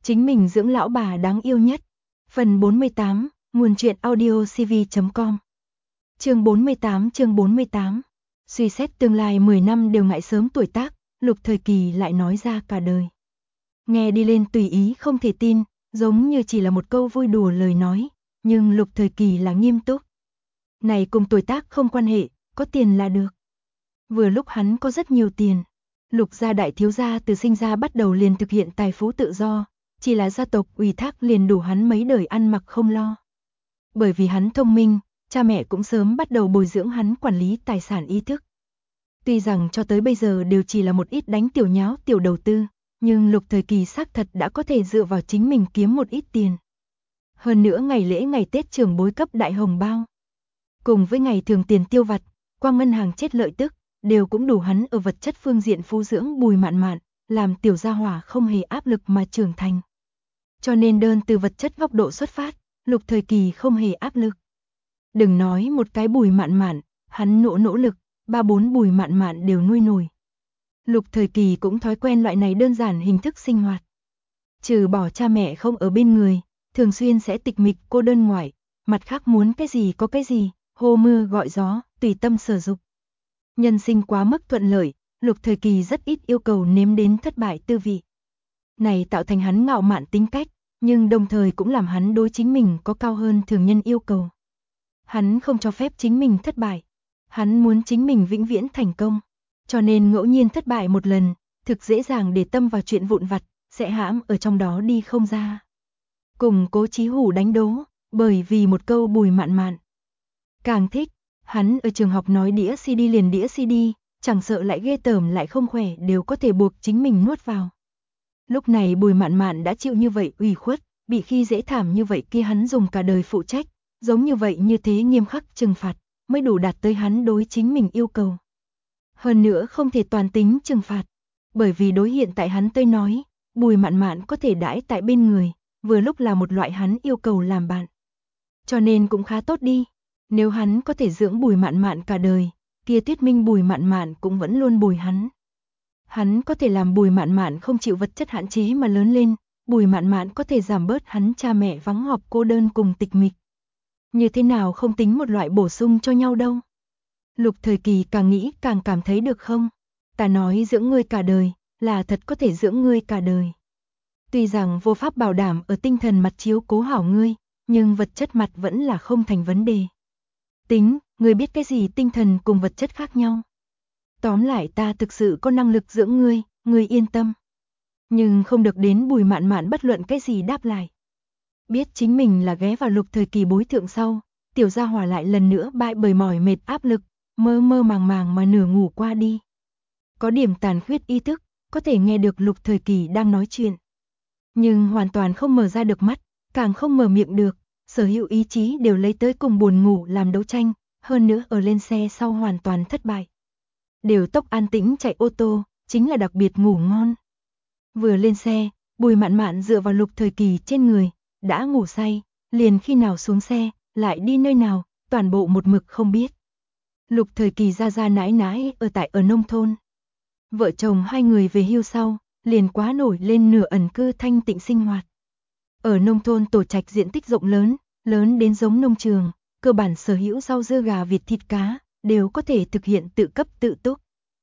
Chính mình dưỡng lão bà đáng yêu nhất. Phần 48, nguồn truyện audio cv.com. Chương 48. Suy xét tương lai 10 năm đều ngại sớm tuổi tác, Lục Thời Kỳ lại nói ra cả đời. Nghe đi lên tùy ý không thể tin, giống như chỉ là một câu vui đùa lời nói, nhưng Lục Thời Kỳ là nghiêm túc. Này cùng tuổi tác không quan hệ, có tiền là được. Vừa lúc hắn có rất nhiều tiền. Lục gia đại thiếu gia từ sinh ra bắt đầu liền thực hiện tài phú tự do, chỉ là gia tộc ủy thác liền đủ hắn mấy đời ăn mặc không lo. Bởi vì hắn thông minh, cha mẹ cũng sớm bắt đầu bồi dưỡng hắn quản lý tài sản ý thức. Tuy rằng cho tới bây giờ đều chỉ là một ít đánh tiểu nháo tiểu đầu tư, nhưng Lục Thời Kỳ xác thật đã có thể dựa vào chính mình kiếm một ít tiền. Hơn nữa ngày lễ ngày Tết trưởng bối cấp đại hồng bao. Cùng với ngày thường tiền tiêu vặt, qua ngân hàng chết lợi tức, đều cũng đủ hắn ở vật chất phương diện phú dưỡng Bùi Mạn Mạn, làm tiểu gia hỏa không hề áp lực mà trưởng thành. Cho nên đơn từ vật chất góc độ xuất phát, Lục Thời Kỳ không hề áp lực. Đừng nói một cái Bùi Mạn Mạn, hắn nỗ lực, 3-4 Bùi Mạn Mạn đều nuôi nổi. Lục Thời Kỳ cũng thói quen loại này đơn giản hình thức sinh hoạt. Trừ bỏ cha mẹ không ở bên người, thường xuyên sẽ tịch mịch cô đơn ngoại, mặt khác muốn cái gì có cái gì, hô mưa gọi gió, tùy tâm sở dục. Nhân sinh quá mức thuận lợi, Lục Thời Kỳ rất ít yêu cầu nếm đến thất bại tư vị. Này tạo thành hắn ngạo mạn tính cách, nhưng đồng thời cũng làm hắn đối chính mình có cao hơn thường nhân yêu cầu. Hắn không cho phép chính mình thất bại, hắn muốn chính mình vĩnh viễn thành công, cho nên ngẫu nhiên thất bại một lần, thực dễ dàng để tâm vào chuyện vụn vặt, sẽ hãm ở trong đó đi không ra. Cùng Cố Chí Hủ đánh đố, bởi vì một câu Bùi Mạn Mạn. Càng thích, hắn ở trường học nói đĩa CD liền đĩa CD, chẳng sợ lại ghê tởm lại không khỏe đều có thể buộc chính mình nuốt vào. Lúc này Bùi Mạn Mạn đã chịu như vậy ủy khuất, bị khi dễ thảm như vậy kia hắn dùng cả đời phụ trách, giống như vậy như thế nghiêm khắc trừng phạt, mới đủ đạt tới hắn đối chính mình yêu cầu. Hơn nữa không thể toàn tính trừng phạt, bởi vì đối hiện tại hắn tới nói, Bùi Mạn Mạn có thể đãi tại bên người, vừa lúc là một loại hắn yêu cầu làm bạn. Cho nên cũng khá tốt đi. Nếu hắn có thể dưỡng Bùi Mạn Mạn cả đời, kia thuyết minh Bùi Mạn Mạn cũng vẫn luôn bồi hắn. Hắn có thể làm Bùi Mạn Mạn không chịu vật chất hạn chế mà lớn lên, Bùi Mạn Mạn có thể giảm bớt hắn cha mẹ vắng họp cô đơn cùng tịch mịch. Như thế nào không tính một loại bổ sung cho nhau đâu. Lục Thời Kỳ càng nghĩ càng cảm thấy được không? Ta nói dưỡng ngươi cả đời, là thật có thể dưỡng ngươi cả đời. Tuy rằng vô pháp bảo đảm ở tinh thần mặt chiếu cố hảo ngươi, nhưng vật chất mặt vẫn là không thành vấn đề. Tính, ngươi biết cái gì tinh thần cùng vật chất khác nhau. Tóm lại ta thực sự có năng lực dưỡng ngươi, ngươi yên tâm. Nhưng không được đến Bùi Mạn Mạn bất luận cái gì đáp lại. Biết chính mình là ghé vào Lục Thời Kỳ bối thượng sau, tiểu gia hỏa lại lần nữa bại bởi mỏi mệt áp lực, mơ mơ màng màng mà nửa ngủ qua đi. Có điểm tàn khuyết ý thức, có thể nghe được Lục Thời Kỳ đang nói chuyện. Nhưng hoàn toàn không mở ra được mắt, càng không mở miệng được, sở hữu ý chí đều lấy tới cùng buồn ngủ làm đấu tranh, hơn nữa ở lên xe sau hoàn toàn thất bại. Đều tốc an tĩnh chạy ô tô, chính là đặc biệt ngủ ngon. Vừa lên xe, Bùi Mạn Mạn dựa vào Lục Thời Kỳ trên người, đã ngủ say, liền khi nào xuống xe, lại đi nơi nào, toàn bộ một mực không biết. Lục Thời Kỳ ra nãi nãi ở nông thôn. Vợ chồng hai người về hưu sau, liền quá nổi lên nửa ẩn cư thanh tịnh sinh hoạt. Ở nông thôn tổ trạch diện tích rộng lớn, lớn đến giống nông trường, cơ bản sở hữu rau dưa gà vịt thịt cá, đều có thể thực hiện tự cấp tự túc.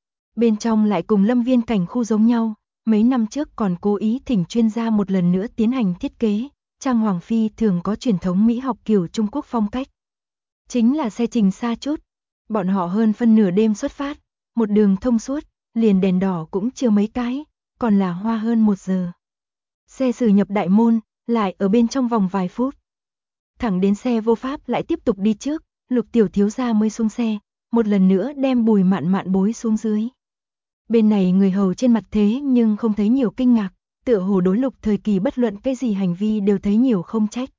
Bên trong lại cùng lâm viên cảnh khu giống nhau, mấy năm trước còn cố ý thỉnh chuyên gia một lần nữa tiến hành thiết kế, trang hoàng phi thường có truyền thống mỹ học kiểu Trung Quốc phong cách. Chính là xe trình xa chút, bọn họ hơn phân nửa đêm xuất phát, một đường thông suốt, liền đèn đỏ cũng chưa mấy cái, còn là hoa hơn 1 giờ. Xe xử nhập đại môn, lại ở bên trong vòng vài phút. Thẳng đến xe vô pháp lại tiếp tục đi trước, Lục tiểu thiếu gia mới xuống xe, một lần nữa đem Bùi Mạn Mạn bối xuống dưới. Bên này người hầu trên mặt thế nhưng không thấy nhiều kinh ngạc, tựa hồ đối Lục Thời Kỳ bất luận cái gì hành vi đều thấy nhiều không trách.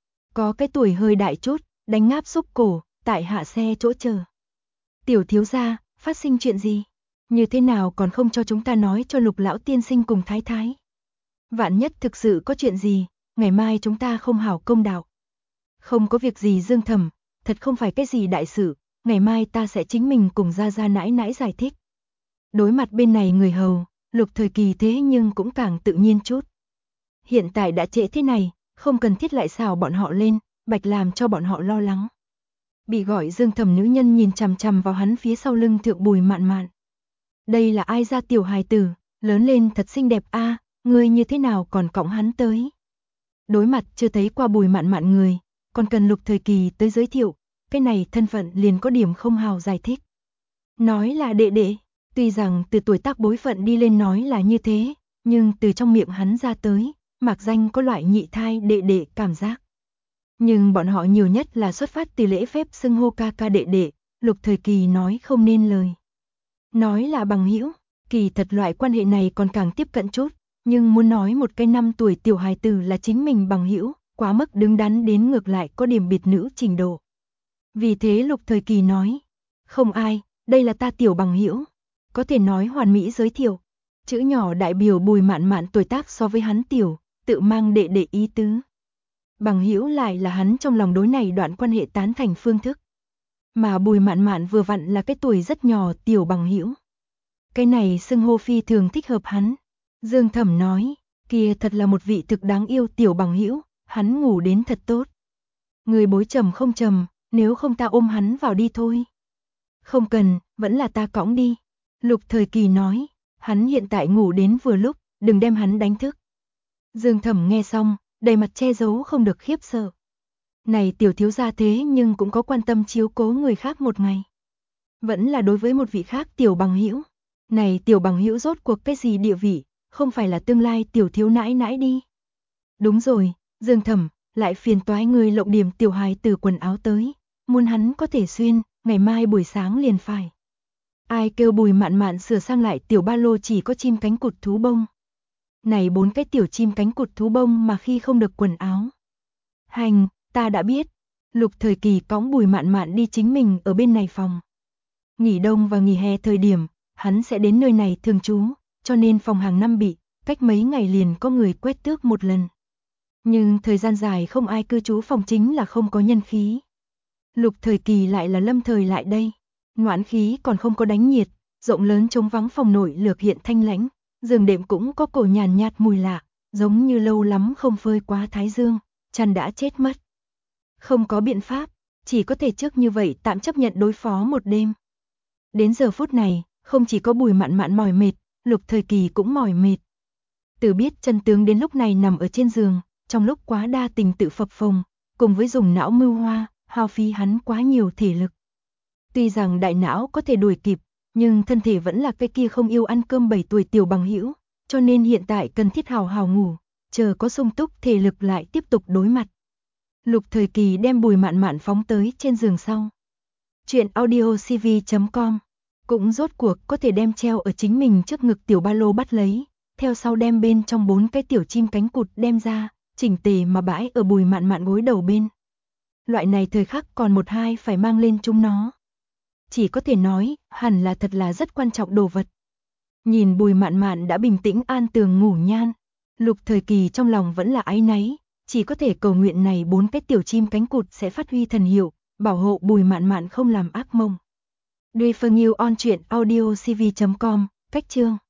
Có cái tuổi hơi đại chút, đánh ngáp xúc cổ, tại hạ xe chỗ chờ. Tiểu thiếu gia, phát sinh chuyện gì? Như thế nào còn không cho chúng ta nói cho Lục lão tiên sinh cùng thái thái? Vạn nhất thực sự có chuyện gì, ngày mai chúng ta không hảo công đạo. Không có việc gì Dương Thẩm, thật không phải cái gì đại sự, ngày mai ta sẽ chính mình cùng ra nãi nãi giải thích. Đối mặt bên này người hầu, Lục Thời Kỳ thế nhưng cũng càng tự nhiên chút. Hiện tại đã trễ thế này, không cần thiết lại xào bọn họ lên, bạch làm cho bọn họ lo lắng. Bị gọi Dương Thẩm nữ nhân nhìn chằm chằm vào hắn phía sau lưng Thượng Bùi Mạn Mạn. Đây là ai ra tiểu hài tử, lớn lên thật xinh đẹp a, ngươi như thế nào còn cõng hắn tới? Đối mặt chưa thấy qua Bùi Mạn Mạn người, còn cần Lục Thời Kỳ tới giới thiệu, cái này thân phận liền có điểm không hào giải thích. Nói là đệ đệ, tuy rằng từ tuổi tác bối phận đi lên nói là như thế, nhưng từ trong miệng hắn ra tới, mạc danh có loại nhị thai đệ đệ cảm giác. Nhưng bọn họ nhiều nhất là xuất phát từ lễ phép xưng hô ca ca đệ đệ, Lục Thời Kỳ nói không nên lời. Nói là bằng hữu, kỳ thật loại quan hệ này còn càng tiếp cận chút, nhưng muốn nói một cái 5 tuổi tiểu hài tử là chính mình bằng hữu, quá mức đứng đắn đến ngược lại có điểm biệt nữ trình độ. Vì thế Lục Thời Kỳ nói, không ai, đây là ta tiểu bằng hữu, có thể nói hoàn mỹ giới thiệu. Chữ nhỏ đại biểu Bùi Mạn Mạn tuổi tác so với hắn tiểu, tự mang đệ đệ ý tứ. Bằng hữu lại là hắn trong lòng đối này đoạn quan hệ tán thành phương thức. Mà Bùi Mạn Mạn vừa vặn là cái tuổi rất nhỏ tiểu bằng hữu. Cái này xưng hô phi thường thích hợp hắn. Dương Thẩm nói, kia thật là một vị thực đáng yêu tiểu bằng hữu, hắn ngủ đến thật tốt. Người bối trầm không trầm, nếu không ta ôm hắn vào đi thôi. Không cần, vẫn là ta cõng đi. Lục Thời Kỳ nói, hắn hiện tại ngủ đến vừa lúc, đừng đem hắn đánh thức. Dương Thẩm nghe xong, đầy mặt che giấu không được khiếp sợ. Này tiểu thiếu gia thế nhưng cũng có quan tâm chiếu cố người khác một ngày. Vẫn là đối với một vị khác tiểu bằng hữu. Này tiểu bằng hữu rốt cuộc cái gì địa vị, không phải là tương lai tiểu thiếu nãi nãi đi. Đúng rồi, Dương Thẩm, lại phiền toái người lộng điểm tiểu hài từ quần áo tới, muốn hắn có thể xuyên, ngày mai buổi sáng liền phải. Ai kêu Bùi Mạn Mạn sửa sang lại tiểu ba lô chỉ có chim cánh cụt thú bông. Này 4 cái tiểu chim cánh cụt thú bông mà khi không được quần áo. Hành, ta đã biết. Lục Thời Kỳ cõng Bùi Mạn Mạn đi chính mình ở bên này phòng. Nghỉ đông và nghỉ hè thời điểm, hắn sẽ đến nơi này thường trú, cho nên phòng hàng năm bị, cách mấy ngày liền có người quét tước một lần. Nhưng thời gian dài không ai cư trú phòng chính là không có nhân khí. Lục Thời Kỳ lại là lâm thời lại đây, ngoãn khí còn không có đánh nhiệt, rộng lớn trống vắng phòng nội lược hiện thanh lãnh, giường đệm cũng có cổ nhàn nhạt mùi lạ, giống như lâu lắm không phơi quá thái dương, chăn đã chết mất. Không có biện pháp, chỉ có thể trước như vậy tạm chấp nhận đối phó một đêm. Đến giờ phút này, không chỉ có Bùi Mạn Mạn mỏi mệt, Lục Thời Kỳ cũng mỏi mệt. Từ biết chân tướng đến lúc này nằm ở trên giường, trong lúc quá đa tình tự phập phồng, cùng với dùng não mưu hoa, hao phí hắn quá nhiều thể lực. Tuy rằng đại não có thể đuổi kịp, nhưng thân thể vẫn là cái kia không yêu ăn cơm 7 tuổi tiểu bằng hữu, cho nên hiện tại cần thiết hào hào ngủ, chờ có sung túc thể lực lại tiếp tục đối mặt. Lục Thời Kỳ đem Bùi Mạn Mạn phóng tới trên giường sau. Chuyện audiocv.com cũng rốt cuộc có thể đem treo ở chính mình trước ngực tiểu ba lô bắt lấy, theo sau đem bên trong 4 cái tiểu chim cánh cụt đem ra, chỉnh tề mà bãi ở Bùi Mạn Mạn gối đầu bên. Loại này thời khắc còn một hai phải mang lên chúng nó. Chỉ có thể nói, hẳn là thật là rất quan trọng đồ vật. Nhìn Bùi Mạn Mạn đã bình tĩnh an tường ngủ nhan, Lục Thời Kỳ trong lòng vẫn là áy náy, chỉ có thể cầu nguyện này 4 cái tiểu chim cánh cụt sẽ phát huy thần hiệu, bảo hộ Bùi Mạn Mạn không làm ác mộng. Duy Phương Yêu on truyện audiocv.com, cách chương